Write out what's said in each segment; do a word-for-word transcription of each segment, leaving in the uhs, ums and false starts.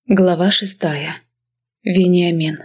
Глава шестая. Вениамин.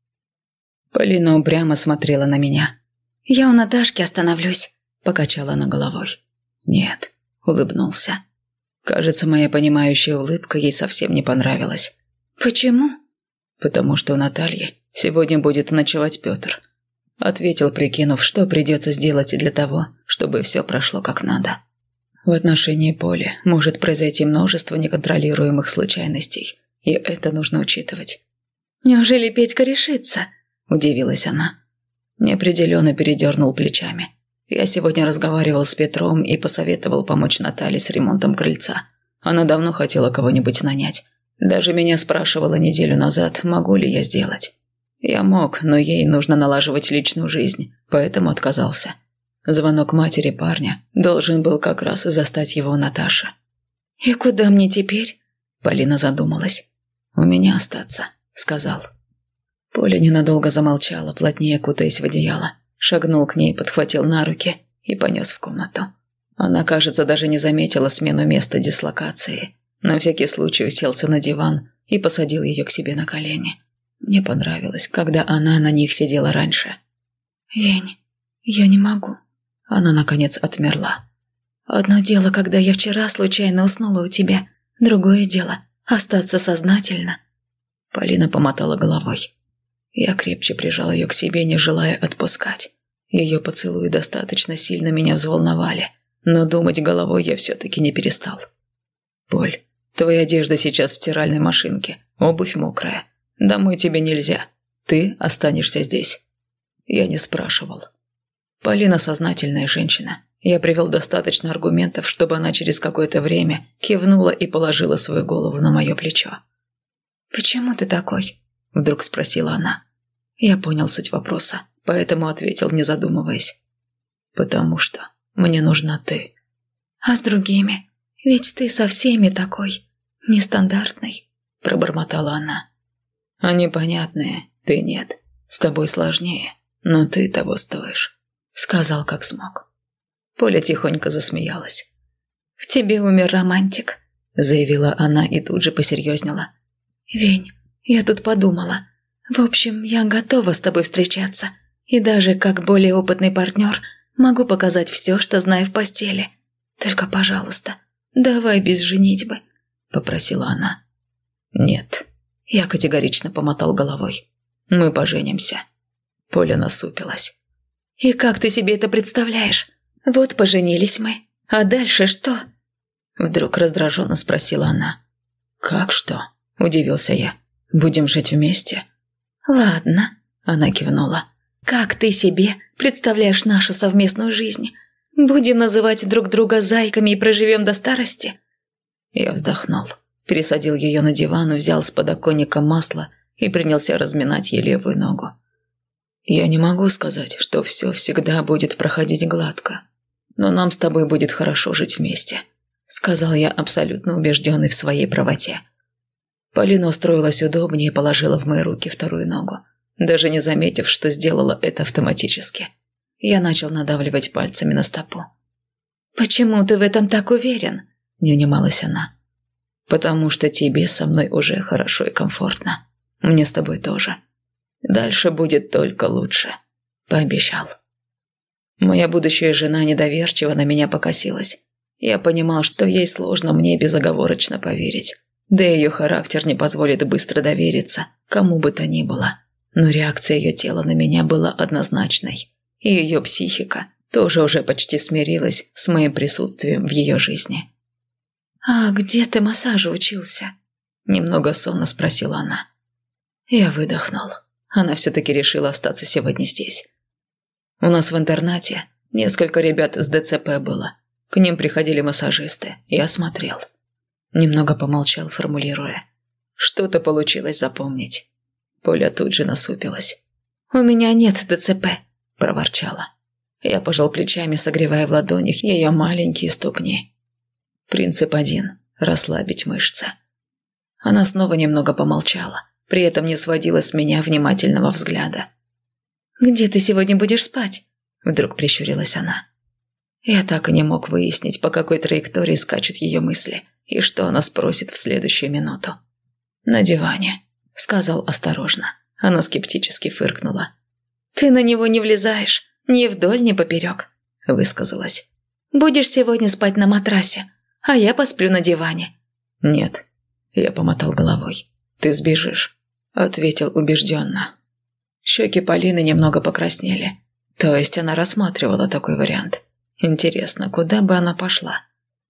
Полина упрямо смотрела на меня. «Я у Наташки остановлюсь», – покачала она головой. «Нет», – улыбнулся. Кажется, моя понимающая улыбка ей совсем не понравилась. «Почему?» «Потому что у Натальи сегодня будет ночевать Петр», – ответил, прикинув, что придется сделать для того, чтобы все прошло как надо. В отношении Поли может произойти множество неконтролируемых случайностей. И это нужно учитывать. «Неужели Петька решится?» – удивилась она. Неопределенно передернул плечами. Я сегодня разговаривал с Петром и посоветовал помочь Наталье с ремонтом крыльца. Она давно хотела кого-нибудь нанять. Даже меня спрашивала неделю назад, могу ли я сделать. Я мог, но ей нужно налаживать личную жизнь, поэтому отказался. Звонок матери парня должен был как раз застать его у Наташи. «И куда мне теперь?» – Полина задумалась. «У меня остаться», — сказал. Поля ненадолго замолчала, плотнее кутаясь в одеяло. Шагнул к ней, подхватил на руки и понес в комнату. Она, кажется, даже не заметила смену места дислокации. На всякий случай уселся на диван и посадил ее к себе на колени. Мне понравилось, когда она на них сидела раньше. «Вень, я не могу». Она, наконец, отмерла. «Одно дело, когда я вчера случайно уснула у тебя. Другое дело — остаться сознательно». Полина помотала головой. Я крепче прижал ее к себе, не желая отпускать. Ее поцелуи достаточно сильно меня взволновали, но думать головой я все-таки не перестал. «Поль, твоя одежда сейчас в стиральной машинке, обувь мокрая. Домой тебе нельзя. Ты останешься здесь». Я не спрашивал. Полина сознательная женщина. Я привел достаточно аргументов, чтобы она через какое-то время кивнула и положила свою голову на мое плечо. «Почему ты такой?» – вдруг спросила она. Я понял суть вопроса, поэтому ответил, не задумываясь. «Потому что мне нужна ты». «А с другими? Ведь ты со всеми такой, нестандартный», – пробормотала она. «Они понятные, ты нет. С тобой сложнее, но ты того стоишь», – сказал как смог. Поля тихонько засмеялась. «В тебе умер романтик», – заявила она и тут же посерьезнела. «Вень, я тут подумала. В общем, я готова с тобой встречаться. И даже как более опытный партнер могу показать все, что знаю в постели. Только, пожалуйста, давай без женитьбы», – попросила она. «Нет», – я категорично помотал головой. «Мы поженимся». Поля насупилась. «И как ты себе это представляешь? Вот поженились мы, а дальше что?» Вдруг раздраженно спросила она. «Как что?» – удивился я. «Будем жить вместе?» «Ладно», – она кивнула. «Как ты себе представляешь нашу совместную жизнь? Будем называть друг друга зайками и проживем до старости?» Я вздохнул, пересадил ее на диван, взял с подоконника масло и принялся разминать ей левую ногу. «Я не могу сказать, что все всегда будет проходить гладко, но нам с тобой будет хорошо жить вместе», – сказал я, абсолютно убежденный в своей правоте. Полина устроилась удобнее и положила в мои руки вторую ногу, даже не заметив, что сделала это автоматически. Я начал надавливать пальцами на стопу. «Почему ты в этом так уверен?» – не унималась она. «Потому что тебе со мной уже хорошо и комфортно. Мне с тобой тоже. Дальше будет только лучше», – пообещал. Моя будущая жена недоверчиво на меня покосилась. Я понимал, что ей сложно мне безоговорочно поверить. Да и ее характер не позволит быстро довериться кому бы то ни было. Но реакция ее тела на меня была однозначной. И ее психика тоже уже почти смирилась с моим присутствием в ее жизни. «А где ты массажу учился?» Немного сонно спросила она. Я выдохнул. Она все-таки решила остаться сегодня здесь. У нас в интернате несколько ребят с ДЦП было. К ним приходили массажисты. Я смотрел. Немного помолчал, формулируя. Что-то получилось запомнить. Поля тут же насупилась. «У меня нет ДЦП», – проворчала. Я пожал плечами, согревая в ладонях ее маленькие ступни. Принцип один – расслабить мышцы. Она снова немного помолчала, при этом не сводила с меня внимательного взгляда. «Где ты сегодня будешь спать?» – вдруг прищурилась она. Я так и не мог выяснить, по какой траектории скачут ее мысли, и что она спросит в следующую минуту. «На диване», – сказал осторожно. Она скептически фыркнула. «Ты на него не влезаешь, ни вдоль, ни поперек», – высказалась. «Будешь сегодня спать на матрасе, а я посплю на диване». «Нет», – я помотал головой. «Ты сбежишь», – ответил убежденно. Щеки Полины немного покраснели. То есть она рассматривала такой вариант. Интересно, куда бы она пошла?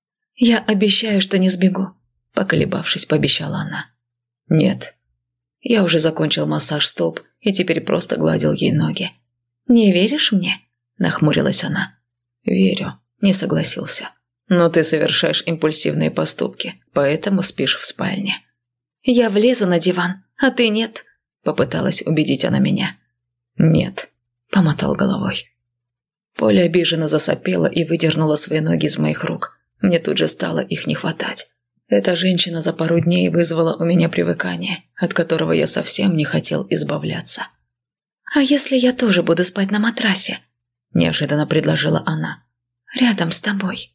«Я обещаю, что не сбегу», – поколебавшись, пообещала она. «Нет». Я уже закончил массаж стоп и теперь просто гладил ей ноги. «Не веришь мне?» – нахмурилась она. «Верю», – не согласился. «Но ты совершаешь импульсивные поступки, поэтому спишь в спальне». «Я влезу на диван, а ты нет», – попыталась убедить она меня. «Нет», – помотал головой. Поля обиженно засопела и выдернула свои ноги из моих рук. Мне тут же стало их не хватать. Эта женщина за пару дней вызвала у меня привыкание, от которого я совсем не хотел избавляться. «А если я тоже буду спать на матрасе?» – неожиданно предложила она. «Рядом с тобой».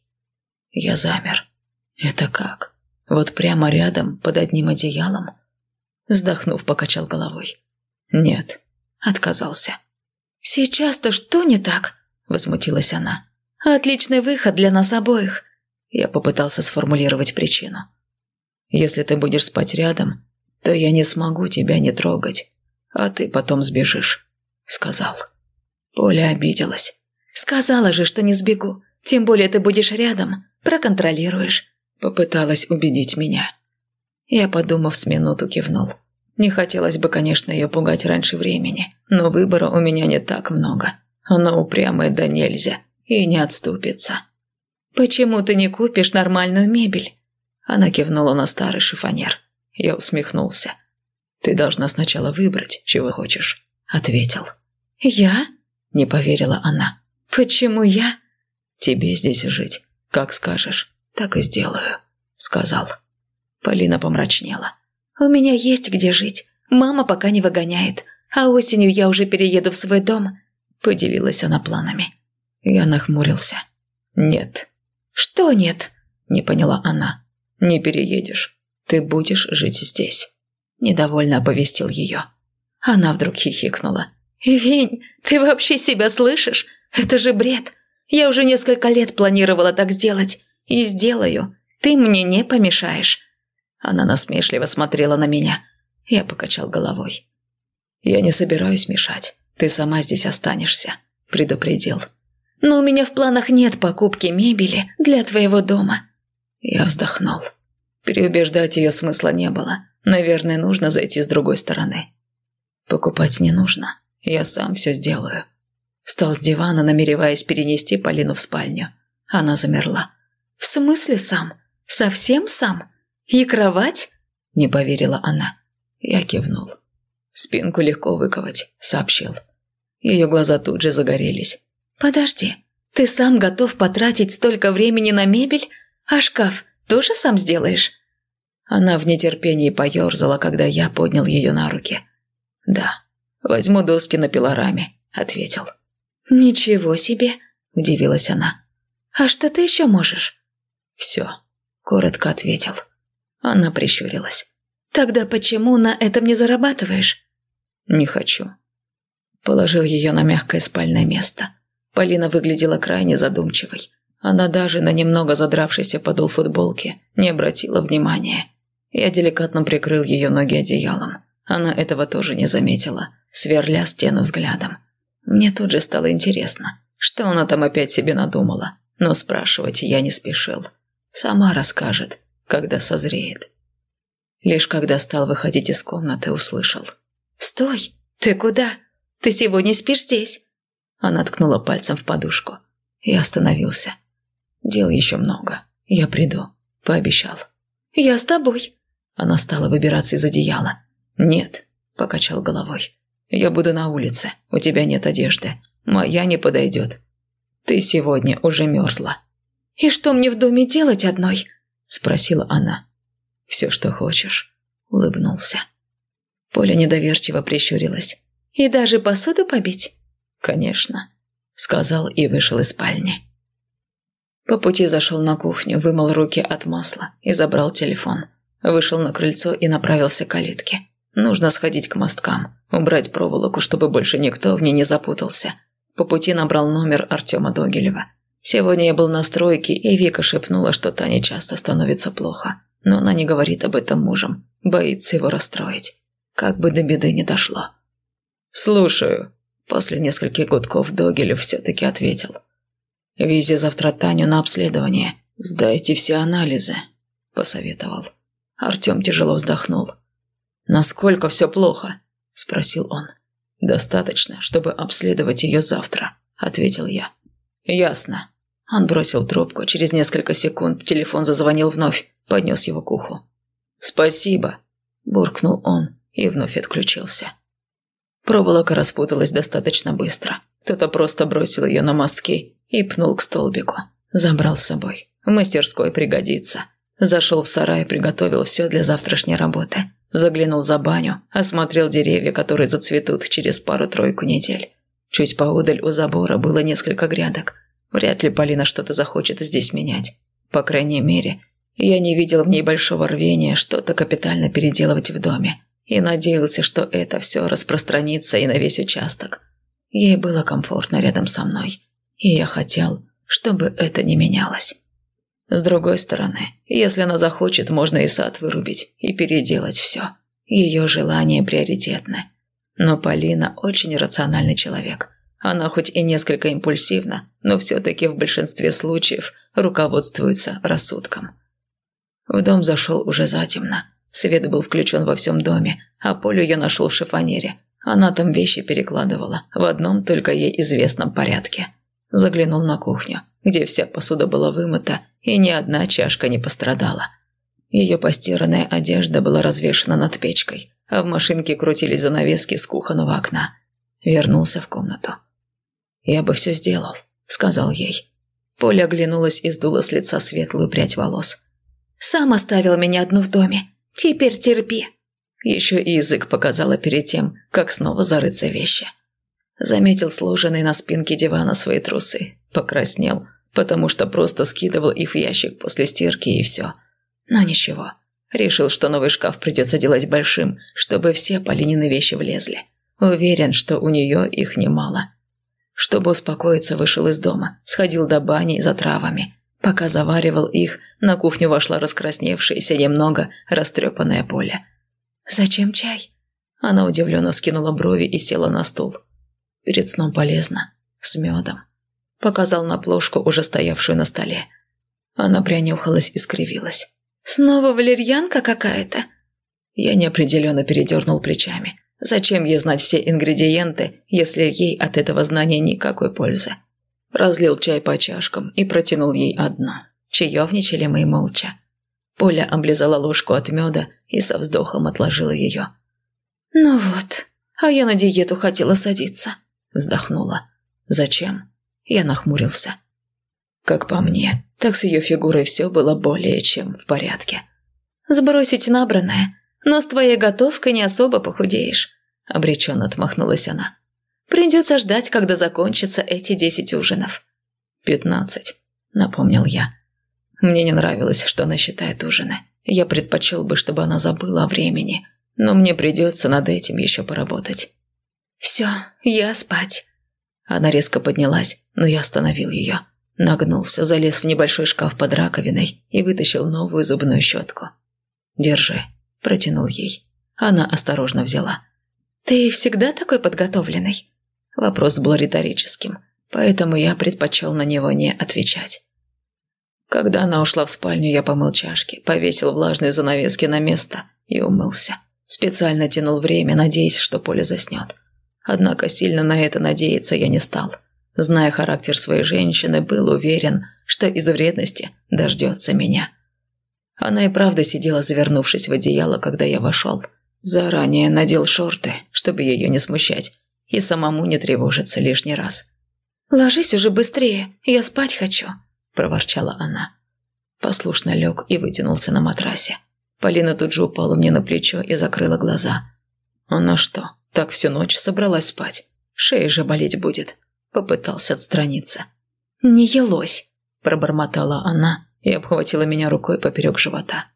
Я замер. «Это как? Вот прямо рядом, под одним одеялом?» Вздохнув, покачал головой. «Нет», – отказался. «Сейчас-то что не так?» – возмутилась она. «Отличный выход для нас обоих». Я попытался сформулировать причину. «Если ты будешь спать рядом, то я не смогу тебя не трогать, а ты потом сбежишь», — сказал. Поля обиделась. «Сказала же, что не сбегу, тем более ты будешь рядом, проконтролируешь», — попыталась убедить меня. Я, подумав, с минуту кивнул. Не хотелось бы, конечно, ее пугать раньше времени, но выбора у меня не так много. Она упрямая да нельзя и не отступится. «Почему ты не купишь нормальную мебель?» Она кивнула на старый шифонер. Я усмехнулся. «Ты должна сначала выбрать, чего хочешь», — ответил. «Я?» — не поверила она. «Почему я?» «Тебе здесь жить. Как скажешь, так и сделаю», — сказал. Полина помрачнела. «У меня есть где жить. Мама пока не выгоняет. А осенью я уже перееду в свой дом», — поделилась она планами. Я нахмурился. «Нет». «Что нет?» – не поняла она. «Не переедешь. Ты будешь жить здесь». Недовольно оповестил ее. Она вдруг хихикнула. «Вень, ты вообще себя слышишь? Это же бред. Я уже несколько лет планировала так сделать. И сделаю. Ты мне не помешаешь». Она насмешливо смотрела на меня. Я покачал головой. «Я не собираюсь мешать. Ты сама здесь останешься», – предупредил. «Но у меня в планах нет покупки мебели для твоего дома». Я вздохнул. Переубеждать ее смысла не было. Наверное, нужно зайти с другой стороны. «Покупать не нужно. Я сам все сделаю». Встал с дивана, намереваясь перенести Полину в спальню. Она замерла. «В смысле сам? Совсем сам? И кровать?» Не поверила она. Я кивнул. «Спинку легко выковать», — сообщил. Ее глаза тут же загорелись. «Подожди, ты сам готов потратить столько времени на мебель? А шкаф тоже сам сделаешь?» Она в нетерпении поерзала, когда я поднял ее на руки. «Да, возьму доски на пилораме», — ответил. «Ничего себе!» – удивилась она. «А что ты еще можешь?» «Все», – коротко ответил. Она прищурилась. «Тогда почему на этом не зарабатываешь?» «Не хочу». Положил ее на мягкое спальное место. Полина выглядела крайне задумчивой. Она даже на немного задравшийся подол футболки не обратила внимания. Я деликатно прикрыл ее ноги одеялом. Она этого тоже не заметила, сверля стену взглядом. Мне тут же стало интересно, что она там опять себе надумала, но спрашивать я не спешил. Сама расскажет, когда созреет. Лишь когда стал выходить из комнаты, услышал. «Стой! Ты куда? Ты сегодня спишь здесь?» Она ткнула пальцем в подушку. Я остановился. «Дел еще много. Я приду», — пообещал. «Я с тобой». Она стала выбираться из одеяла. «Нет», — покачал головой. «Я буду на улице. У тебя нет одежды. Моя не подойдет. Ты сегодня уже мерзла». «И что мне в доме делать одной?» — спросила она. «Все, что хочешь», — улыбнулся. Поля недоверчиво прищурилась. «И даже посуду побить?» «Конечно», — сказал и вышел из спальни. По пути зашел на кухню, вымыл руки от масла и забрал телефон. Вышел на крыльцо и направился к калитке. Нужно сходить к мосткам, убрать проволоку, чтобы больше никто в ней не запутался. По пути набрал номер Артема Догилева. Сегодня я был на стройке, и Вика шепнула, что Тане часто становится плохо. Но она не говорит об этом мужем, боится его расстроить. Как бы до беды не дошло. «Слушаю». После нескольких гудков Догилев все-таки ответил. «Вези завтра Таню на обследование. Сдайте все анализы», – посоветовал. Артем тяжело вздохнул. «Насколько все плохо?» – спросил он. «Достаточно, чтобы обследовать ее завтра», – ответил я. «Ясно». Он бросил трубку, через несколько секунд телефон зазвонил вновь, поднес его к уху. «Спасибо», – буркнул он и вновь отключился. Проволока распуталась достаточно быстро. Кто-то просто бросил ее на мостки и пнул к столбику. Забрал с собой. В мастерской пригодится. Зашел в сарай, приготовил все для завтрашней работы. Заглянул за баню, осмотрел деревья, которые зацветут через пару-тройку недель. Чуть поодаль у забора было несколько грядок. Вряд ли Полина что-то захочет здесь менять. По крайней мере, я не видел в ней большого рвения что-то капитально переделывать в доме. И надеялся, что это все распространится и на весь участок. Ей было комфортно рядом со мной. И я хотел, чтобы это не менялось. С другой стороны, если она захочет, можно и сад вырубить и переделать все. Ее желания приоритетны. Но Полина очень рациональный человек. Она хоть и несколько импульсивна, но все-таки в большинстве случаев руководствуется рассудком. В дом зашел уже затемно. Свет был включен во всем доме, а Полю я нашел в шифонере. Она там вещи перекладывала в одном только ей известном порядке. Заглянул на кухню, где вся посуда была вымыта, и ни одна чашка не пострадала. Ее постиранная одежда была развешана над печкой, а в машинке крутились занавески с кухонного окна. Вернулся в комнату. «Я бы все сделал», — сказал ей. Поля оглянулась и сдула с лица светлую прядь волос. «Сам оставил меня одну в доме. Теперь терпи». Еще и язык показала перед тем, как снова зарыться в вещи. Заметил сложенные на спинке дивана свои трусы. Покраснел, потому что просто скидывал их в ящик после стирки и все. Но ничего. Решил, что новый шкаф придется делать большим, чтобы все Полинины вещи влезли. Уверен, что у нее их немало. Чтобы успокоиться, вышел из дома, сходил до бани за травами. Пока заваривал их, на кухню вошла раскрасневшаяся, немного растрепанная Поля. «Зачем чай?» Она удивленно вскинула брови и села на стул. «Перед сном полезно. С медом». Показал на плошку, уже стоявшую на столе. Она принюхалась и скривилась. «Снова валерьянка какая-то?» Я неопределенно передернул плечами. Зачем ей знать все ингредиенты, если ей от этого знания никакой пользы? Разлил чай по чашкам и протянул ей одну. Чаевничали мы молча. Поля облизала ложку от меда и со вздохом отложила ее. «Ну вот, а я на диету хотела садиться», – вздохнула. «Зачем?» Я нахмурился. Как по мне, так с ее фигурой все было более чем в порядке. «Сбросить набранное, но с твоей готовкой не особо похудеешь», – обреченно отмахнулась она. «Придется ждать, когда закончатся эти десять ужинов». «Пятнадцать», – напомнил я. Мне не нравилось, что она считает ужины. Я предпочел бы, чтобы она забыла о времени, но мне придется над этим еще поработать. «Все, я спать». Она резко поднялась, но я остановил ее. Нагнулся, залез в небольшой шкаф под раковиной и вытащил новую зубную щетку. «Держи», – протянул ей. Она осторожно взяла. «Ты всегда такой подготовленный?» Вопрос был риторическим, поэтому я предпочел на него не отвечать. Когда она ушла в спальню, я помыл чашки, повесил влажные занавески на место и умылся. Специально тянул время, надеясь, что Поля заснет. Однако сильно на это надеяться я не стал. Зная характер своей женщины, был уверен, что из вредности дождется меня. Она и правда сидела, завернувшись в одеяло, когда я вошел. Заранее надел шорты, чтобы ее не смущать, и самому не тревожиться лишний раз. «Ложись уже быстрее, я спать хочу», – проворчала она. Послушно лег и вытянулся на матрасе. Полина тут же упала мне на плечо и закрыла глаза. «Она что, так всю ночь собралась спать? Шея же болеть будет». Попытался отстраниться. «Не елось», – пробормотала она и обхватила меня рукой поперек живота.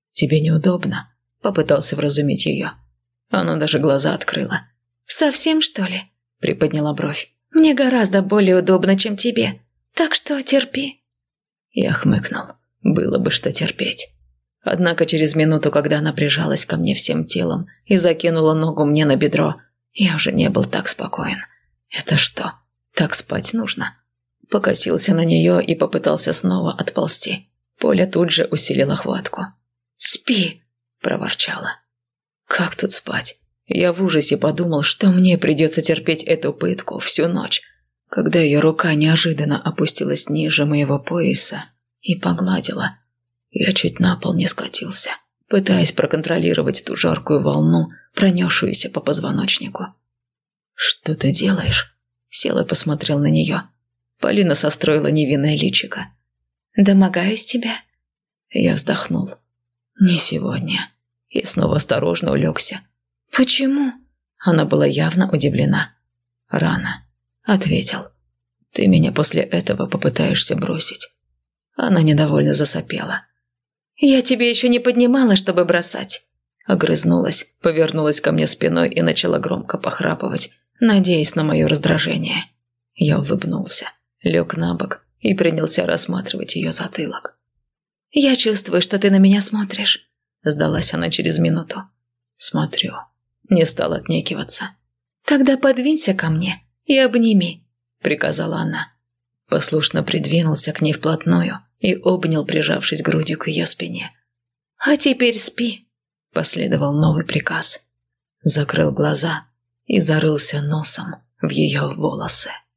«Тебе неудобно?» – попытался вразумить ее. Она даже глаза открыла. «Совсем, что ли?» – приподняла бровь. «Мне гораздо более удобно, чем тебе. Так что терпи». Я хмыкнул. Было бы что терпеть. Однако через минуту, когда она прижалась ко мне всем телом и закинула ногу мне на бедро, я уже не был так спокоен. «Это что, так спать нужно?» Покосился на нее и попытался снова отползти. Поля тут же усилила хватку. «Спи!» – проворчала. «Как тут спать?» Я в ужасе подумал, что мне придется терпеть эту пытку всю ночь, когда ее рука неожиданно опустилась ниже моего пояса и погладила. Я чуть на пол не скатился, пытаясь проконтролировать ту жаркую волну, пронесшуюся по позвоночнику. «Что ты делаешь?» Сел и посмотрел на нее. Полина состроила невинное личико. «Домогаюсь тебя?» Я вздохнул. «Не сегодня». И снова осторожно улегся. «Почему?» Она была явно удивлена. «Рано», — ответил. «Ты меня после этого попытаешься бросить». Она недовольно засопела. «Я тебе еще не поднимала, чтобы бросать». Огрызнулась, повернулась ко мне спиной и начала громко похрапывать, надеясь на мое раздражение. Я улыбнулся, лег на бок и принялся рассматривать ее затылок. «Я чувствую, что ты на меня смотришь», — сдалась она через минуту. «Смотрю». Не стал отнекиваться. «Тогда подвинься ко мне и обними», — приказала она. Послушно придвинулся к ней вплотную и обнял, прижавшись грудью к ее спине. «А теперь спи», — последовал новый приказ. Закрыл глаза и зарылся носом в ее волосы.